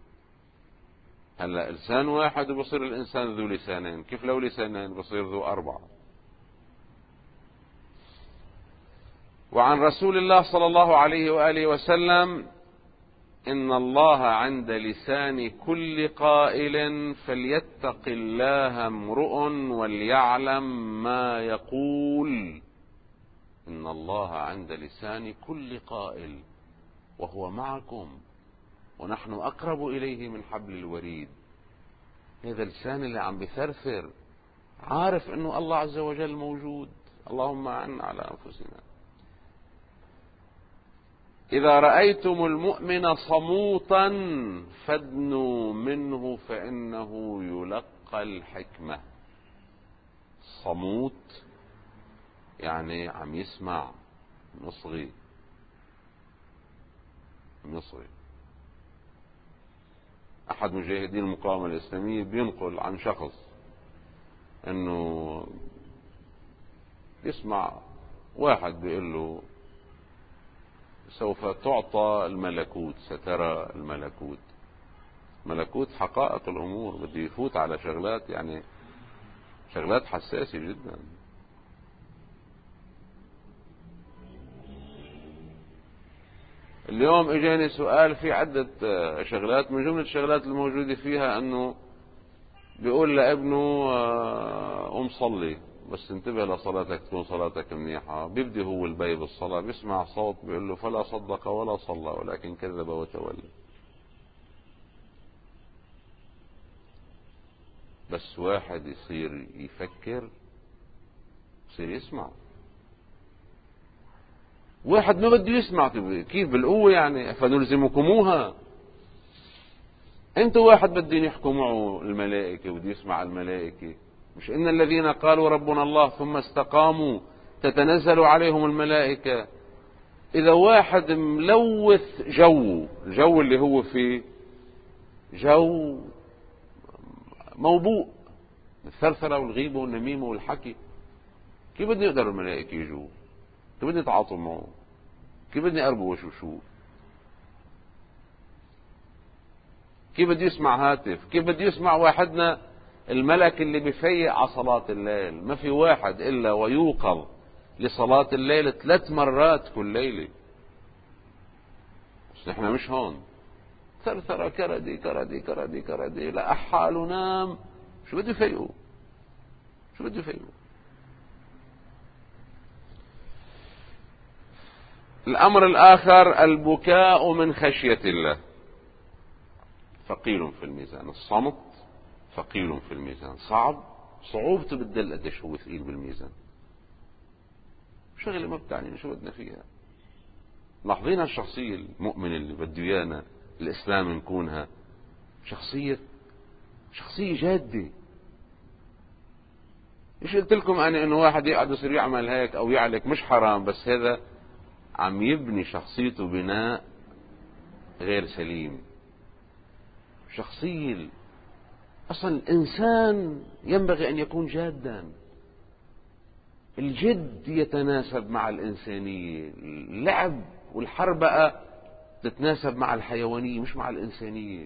هلا لسان واحد وبصير الإنسان ذو لسانين، كيف لو لسانين بصير ذو أربعة. وعن رسول الله صلى الله عليه وآله وسلم: إن الله عند لسان كل قائل فليتق الله امرؤ وليعلم ما يقول. إن الله عند لسان كل قائل وهو معكم ونحن أقرب إليه من حبل الوريد. هذا اللسان اللي عم بثرثر عارف إنه الله عز وجل موجود. اللهم أعنا على أنفسنا. إذا رأيتم المؤمن صموتا فادنوا منه فإنه يلقى الحكمة. صموت يعني عم يسمع، مصغي مصغي. أحد مجاهدين المقاومة الإسلامية بينقل عن شخص أنه يسمع واحد بيقول له: سوف تعطى الملكوت، سترى الملكوت. ملكوت حقائق الأمور، بده يفوت على شغلات يعني شغلات حساسة جدا. اليوم اجاني سؤال في عدة شغلات، من جملة الشغلات الموجودة فيها انه بيقول لابنه: قم صلي بس انتبه لصلاتك تكون صلاتك منيحة. بيبدي هو البي بالصلاة، بيسمع صوت بيقول له: فلا صدق ولا صلى ولكن كذب وتولى. بس واحد يصير يفكر، يصير يسمع. واحد ما بده يسمع، كيف بالقوة يعني؟ فنلزمكموها. انتوا واحد بدين يحكوا معه الملائكة وبده يسمع الملائكة. مش إن الذين قالوا ربنا الله ثم استقاموا تتنزل عليهم الملائكة. إذا واحد ملوث جو، الجو اللي هو فيه جو موبوء، الثرثرة والغيبة والنميمة والحكي، كيف بدي يقدر الملائكة يجوا؟ كيف بدي يتعاطوا معه؟ كيف بدي أربو وشوشوف؟ كيف بدي يسمع هاتف؟ كيف بدي يسمع واحدنا الملك اللي بفيق على صلاة الليل؟ ما في واحد إلا ويوقظ لصلاة الليل ثلاث مرات كل ليلة. بس نحن مش هون، ثرثرة كردي كردي كردي كردي، لا أحال نام. شو بده يفيقوا؟ شو بده يفيقوا؟ الأمر الآخر: البكاء من خشية الله ثقيل في الميزان. الصمت ثقيل في الميزان، صعب، صعوبته بتدل قديش هو ثقيل بالميزان. شغله ما بتعنينا شو بدنا فيها. لاحظين الشخصية المؤمنة اللي بده ايانا الإسلام نكونها شخصية شخصية جادة. ايش قلت لكم أنا إنه واحد يقعد يصير يعمل هيك أو يعلك مش حرام، بس هذا عم يبني شخصيته بناء غير سليم. شخصية أصلا الإنسان ينبغي أن يكون جادا. الجد يتناسب مع الإنسانية، اللعب والحربقة تتناسب مع الحيوانية مش مع الإنسانية.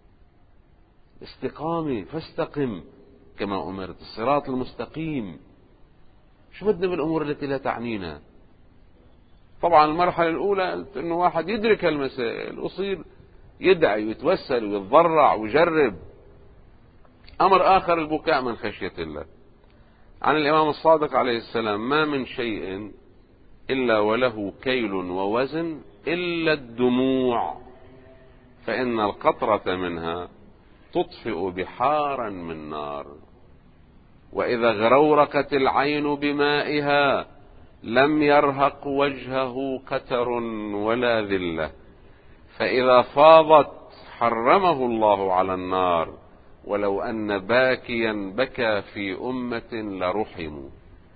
استقامة، فاستقم كما أمرت، الصراط المستقيم. شو بدنا بالأمور التي لا تعنينا؟ طبعا المرحلة الأولى أنه واحد يدرك المسائل ويصير يدعي ويتوسل ويتضرع ويجرب. أمر آخر البكاء من خشية الله. عن الإمام الصادق عليه السلام: ما من شيء إلا وله كيل ووزن إلا الدموع، فإن القطرة منها تطفئ بحارا من نار، وإذا غرورقت العين بمائها لم يرهق وجهه قتر ولا ذلة، فإذا فاضت حرمه الله على النار، ولو أن باكيا بكى في أمة لرحموا.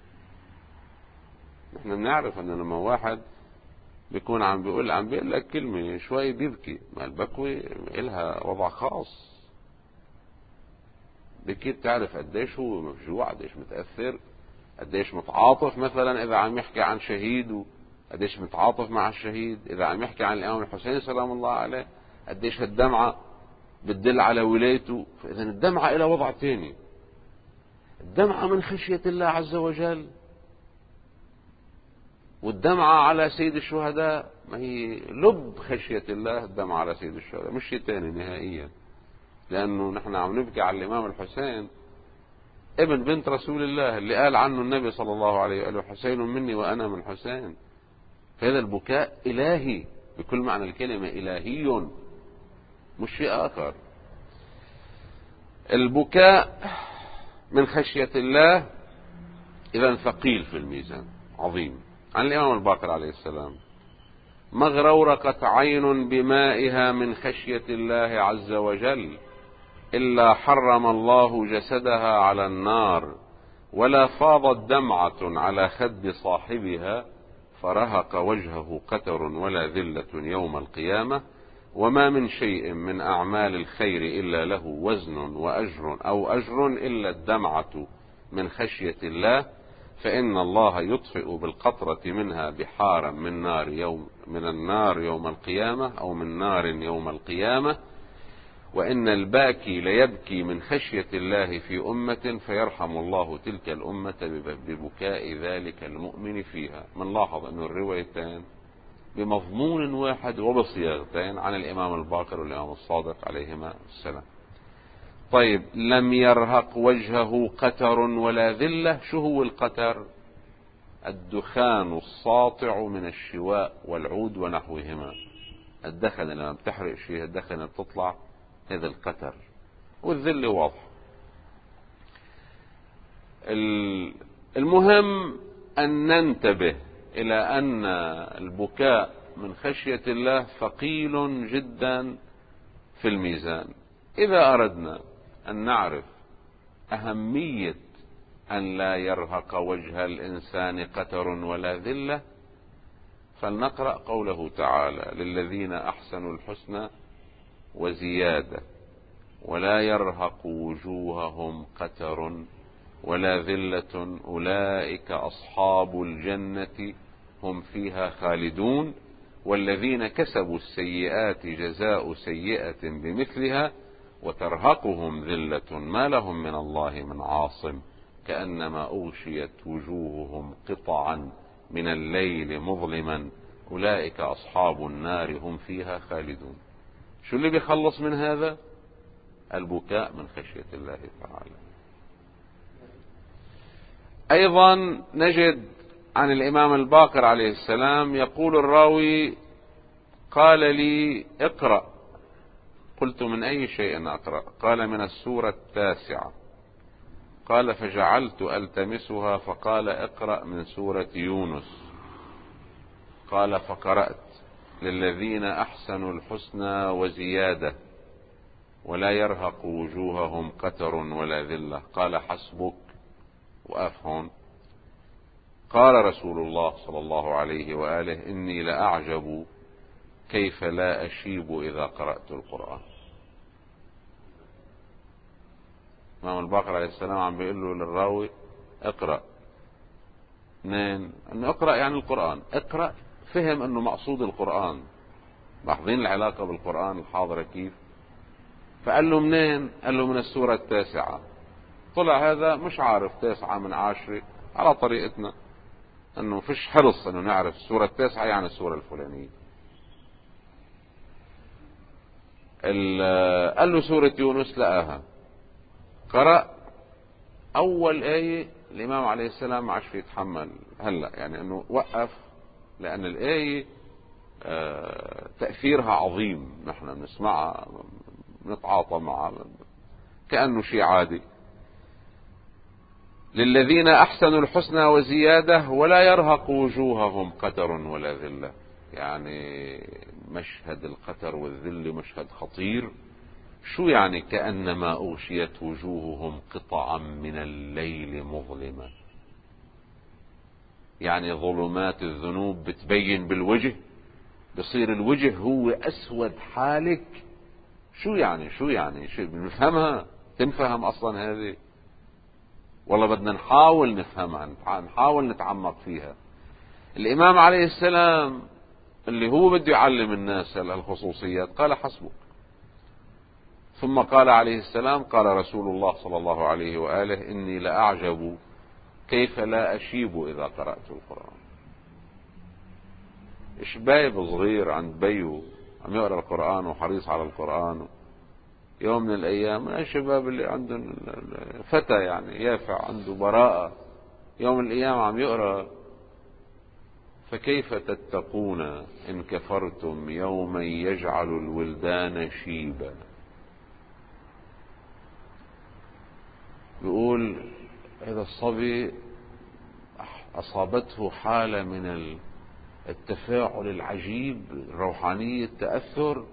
نحن بنعرف أن لما واحد بيكون عم بيقول عم بيقول لك كلمة شوي بيبكي، ما البكوي إلها وضع خاص. بكي بتعرف قديش هو مفجوع، قديش متأثر، قديش متعاطف. مثلا إذا عم يحكي عن شهيد قديش متعاطف مع الشهيد، إذا عم يحكي عن الإمام الحسين سلام الله عليه قديش هالدمعة بتدل على ولايته. فإذا الدمعة إلى وضع تاني، الدمعة من خشية الله عز وجل. والدمعة على سيد الشهداء ما هي لب خشية الله، الدمعة على سيد الشهداء مش شيء تاني نهائيا، لأنه نحن عم نبكي على الإمام الحسين ابن بنت رسول الله اللي قال عنه النبي صلى الله عليه وآله: حسين مني وأنا من حسين. فهذا البكاء إلهي بكل معنى الكلمة، إلهي مش شيء آخر. البكاء من خشية الله إذا ثقيل في الميزان، عظيم. عن الإمام الباقر عليه السلام: ما اغرورقت عين بمائها من خشية الله عز وجل إلا حرم الله جسدها على النار، ولا فاضت دمعة على خد صاحبها فرهق وجهه قتر ولا ذلة يوم القيامة. وما من شيء من أعمال الخير إلا له وزن وأجر أو أجر إلا الدمعة من خشية الله، فإن الله يطفئ بالقطرة منها بحارا من نار يوم من النار يوم القيامة أو من نار يوم القيامة. وإن الباكي ليبكي من خشية الله في أمة فيرحم الله تلك الأمة ببكاء ذلك المؤمن فيها. منلاحظ أن الروايتين بمضمون واحد وبصياغتين عن الإمام الباقر والإمام الصادق عليهما السلام. طيب، لم يرهق وجهه قتر ولا ذلة. شو هو القتر؟ الدخان الساطع من الشواء والعود ونحوهما. الدخن لما بتحرق شيء، الدخن بتطلع، هذا القتر. والذل واضح. المهم أن ننتبه إلى أن البكاء من خشية الله ثقيل جدا في الميزان. إذا أردنا أن نعرف أهمية أن لا يرهق وجه الإنسان قتر ولا ذلة، فلنقرأ قوله تعالى: للذين أحسنوا الحسنى وزيادة ولا يرهق وجوههم قتر ولا ذلة أولئك أصحاب الجنة هم فيها خالدون والذين كسبوا السيئات جزاء سيئة بمثلها وترهقهم ذلة ما لهم من الله من عاصم كأنما أغشيت وجوههم قطعا من الليل مظلما أولئك أصحاب النار هم فيها خالدون. شو اللي بيخلص من هذا؟ البكاء من خشية الله تعالى. أيضا نجد عن الإمام الباقر عليه السلام يقول الراوي: قال لي اقرأ. قلت: من أي شيء أقرأ؟ قال: من السورة التاسعة. قال: فجعلت ألتمسها فقال: اقرأ من سورة يونس. قال: فقرأت: للذين أحسنوا الحسنى وزيادة ولا يرهق وجوههم قتر ولا ذلة. قال: حسبك. وقف هون. قال رسول الله صلى الله عليه وآله: إني لأعجب كيف لا أشيب إذا قرأت القرآن. الإمام الباقر عليه السلام عم بيقول له للراوي: اقرأ. منين؟ انه اقرأ يعني القرآن. اقرأ، فهم انه مقصود القرآن. لاحظين العلاقة بالقرآن الحاضرة كيف؟ فقال له: منين؟ قال له: من السورة التاسعة. طلع هذا مش عارف تاسعة من عشرة على طريقتنا، انه فيش حرص انه نعرف السورة التاسعة يعني السورة الفلانية. قال له سورة يونس لقاها، قرأ اول آية، الامام عليه السلام ما عادش يتحمل هلا يعني انه وقف، لان الآية تأثيرها عظيم، نحن بنسمعها نتعاطى معها كأنه شيء عادي. للذين أحسنوا الحسنى وزيادة ولا يرهق وجوههم قتر ولا ذلة. يعني مشهد القتر والذل مشهد خطير. شو يعني؟ كأنما أغشيت وجوههم قطعا من الليل مظلمة، يعني ظلمات الذنوب بتبين بالوجه، بصير الوجه هو أسود حالك. شو يعني شو يعني شو بنفهمها؟ تنفهم أصلا هذه؟ والله بدنا نحاول نفهمها، نحاول نتعمق فيها. الإمام عليه السلام اللي هو بده يعلم الناس الخصوصيات قال حسبك. ثم قال عليه السلام: قال رسول الله صلى الله عليه وآله: إني لأعجب كيف لا أشيب إذا قرأت القرآن. شبايب صغير عند بيو عم يقرأ القرآن وحريص على القرآن، يوم من الأيام من الشباب اللي عندهم فتى يعني يافع عنده براءة، يوم من الأيام عم يقرأ: فكيف تتقون إن كفرتم يوما يجعل الولدان شيبا. بيقول هذا الصبي أصابته حالة من التفاعل العجيب، الروحانية، التأثر،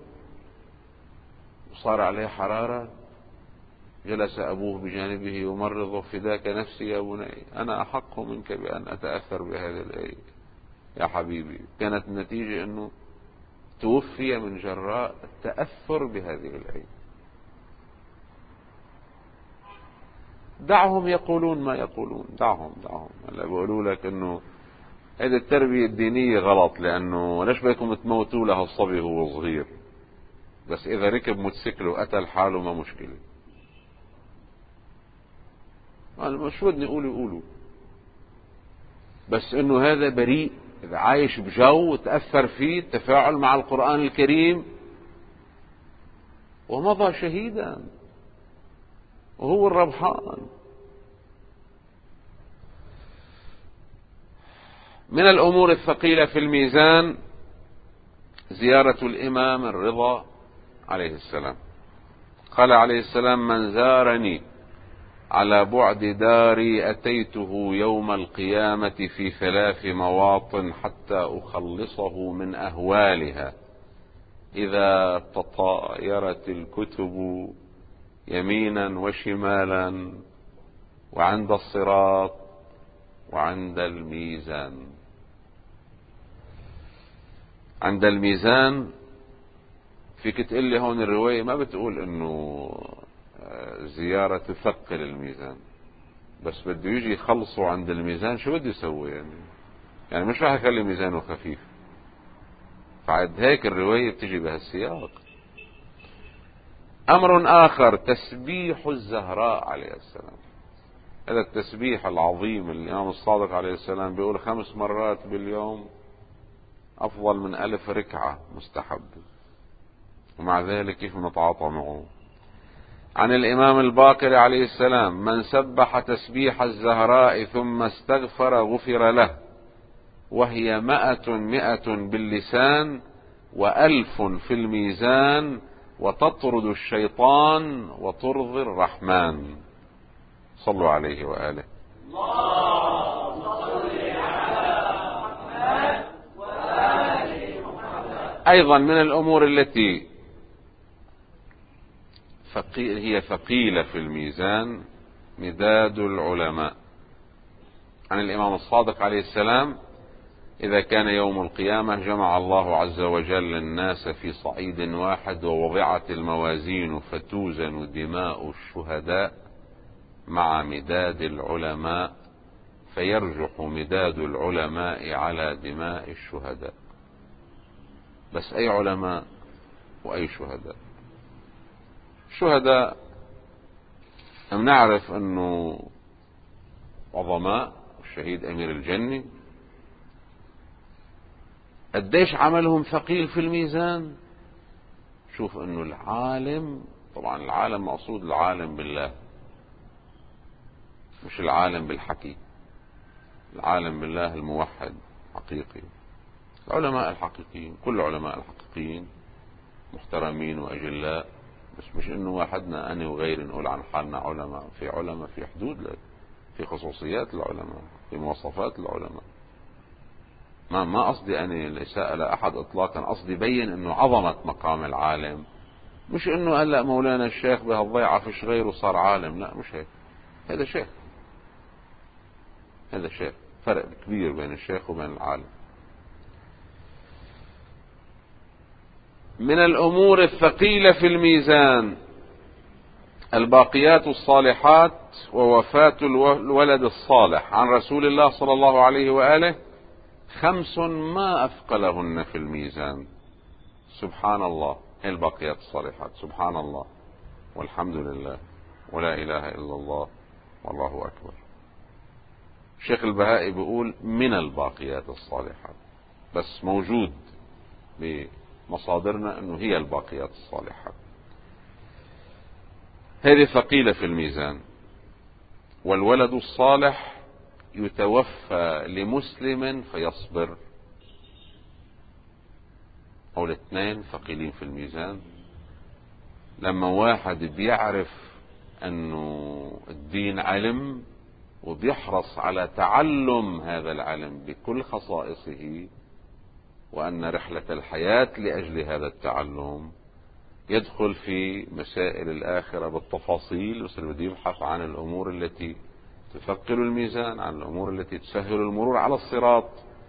وصار عليه حرارة. جلس أبوه بجانبه يمرضه: فداك نفسي يا بني، أنا أحق منك بأن أتأثر بهذه الآية يا حبيبي. كانت النتيجة أنه توفي من جراء التأثر بهذه الآية. دعهم يقولون ما يقولون، دعهم دعهم هلا بيقولوا لك انه هذه التربية الدينية غلط، لانه ليش بدكم تموتوا له الصبي وهو صغير؟ بس اذا ركب موتوسيكل وقتل حاله ما مشكلة. انا شو بدي اقول يقولوا، بس انه هذا بريء، اذا عايش بجو تأثر فيه التفاعل مع القرآن الكريم ومضى شهيدا وهو الربحان. من الأمور الثقيلة في الميزان زيارة الإمام الرضا عليه السلام. قال عليه السلام: من زارني على بعد داري أتيته يوم القيامة في ثلاث مواطن حتى أخلصه من أهوالها، إذا تطايرت الكتب يمينا وشمالا، وعند الصراط، وعند الميزان. عند الميزان فيك تقول لي هون الرواية ما بتقول انه زيارة تثقل الميزان، بس بده يجي يخلصوا عند الميزان. شو بده يسوي يعني؟ يعني مش راح يخلي ميزانه خفيف. فعد هيك الرواية بتجي بهالسياق. امر اخر تسبيح الزهراء عليه السلام. هذا التسبيح العظيم الامام الصادق عليه السلام بيقول خمس مرات باليوم افضل من الف ركعة مستحب، ومع ذلك كيف نتعاطى معه. عن الامام الباقر عليه السلام: من سبح تسبيح الزهراء ثم استغفر غفر له، وهي مائة مائة باللسان والف في الميزان، وتطرد الشيطان وترضي الرحمن. صلوا عليه وآله. اللهم صل على محمد وآل محمد. أيضا من الأمور التي هي ثقيلة في الميزان مداد العلماء. عن الإمام الصادق عليه السلام: إذا كان يوم القيامة جمع الله عز وجل الناس في صعيد واحد، ووضعت الموازين فتوزن دماء الشهداء مع مداد العلماء، فيرجح مداد العلماء على دماء الشهداء. بس أي علماء وأي شهداء؟ الشهداء نعرف أنه عظماء، الشهيد أمير الجنة، قديش عملهم ثقيل في الميزان. شوف انه العالم، طبعا العالم مقصود العالم بالله، مش العالم بالحكي، العالم بالله الموحد حقيقي. العلماء الحقيقيين، كل العلماء الحقيقيين محترمين وأجلاء، بس مش انه واحدنا انا وغيري نقول عن حالنا علماء. في علماء، في حدود لك، في خصوصيات العلماء، في مواصفات العلماء. ما ما قصدي أنا الإساءة لأحد إطلاقا، قصدي بين إنه عظمة مقام العالم، مش إنه هلا مولانا الشيخ بهالضيعة فيش غيره صار عالم، لا مش هيك. هذا شيخ، هذا شيخ، فرق كبير بين الشيخ وبين العالم. من الأمور الثقيلة في الميزان الباقيات الصالحات ووفاة الولد الصالح. عن رسول الله صلى الله عليه وآله: خمس ما أثقلهن في الميزان. سبحان الله، هي الباقيات الصالحات، سبحان الله والحمد لله ولا إله إلا الله والله أكبر. الشيخ البهائي بيقول من الباقيات الصالحات، بس موجود بمصادرنا أنه هي الباقيات الصالحات. هذه ثقيلة في الميزان. والولد الصالح يتوفى لمسلم فيصبر، أو الاثنين ثقيلين في الميزان. لما واحد بيعرف أنه الدين علم وبيحرص على تعلم هذا العلم بكل خصائصه، وأن رحلة الحياة لأجل هذا التعلم، يدخل في مسائل الآخرة بالتفاصيل، بس بده يبحث عن الأمور التي تثقل الميزان، عن الأمور التي تسهل المرور على الصراط،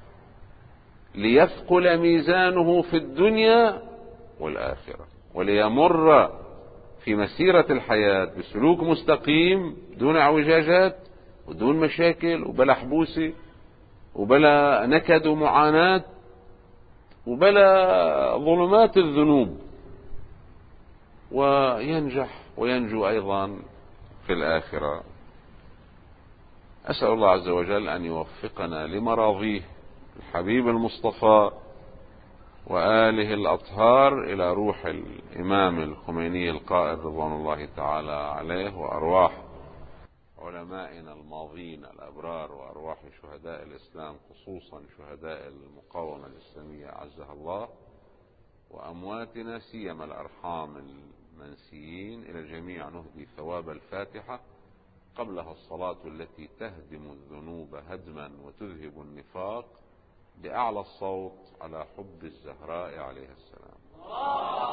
ليثقل ميزانه في الدنيا والآخرة، وليمر في مسيرة الحياة بسلوك مستقيم دون اعوجاجات ودون مشاكل وبلا حبوسة وبلا نكد ومعاناة وبلا ظلمات الذنوب، وينجح وينجو أيضا في الآخرة. أسأل الله عز وجل أن يوفقنا لمراضيه الحبيب المصطفى وآله الأطهار، إلى روح الإمام الخميني القائد رضوان الله تعالى عليه، وأرواح علمائنا الماضين الأبرار، وأرواح شهداء الإسلام خصوصا شهداء المقاومة الإسلامية أعزها الله، وأمواتنا سيما الأرحام المنسيين. إلى الجميع نهدي ثواب الفاتحة، قبلها الصلاة التي تهدم الذنوب هدما وتذهب النفاق، بأعلى الصوت على حب الزهراء عليه السلام.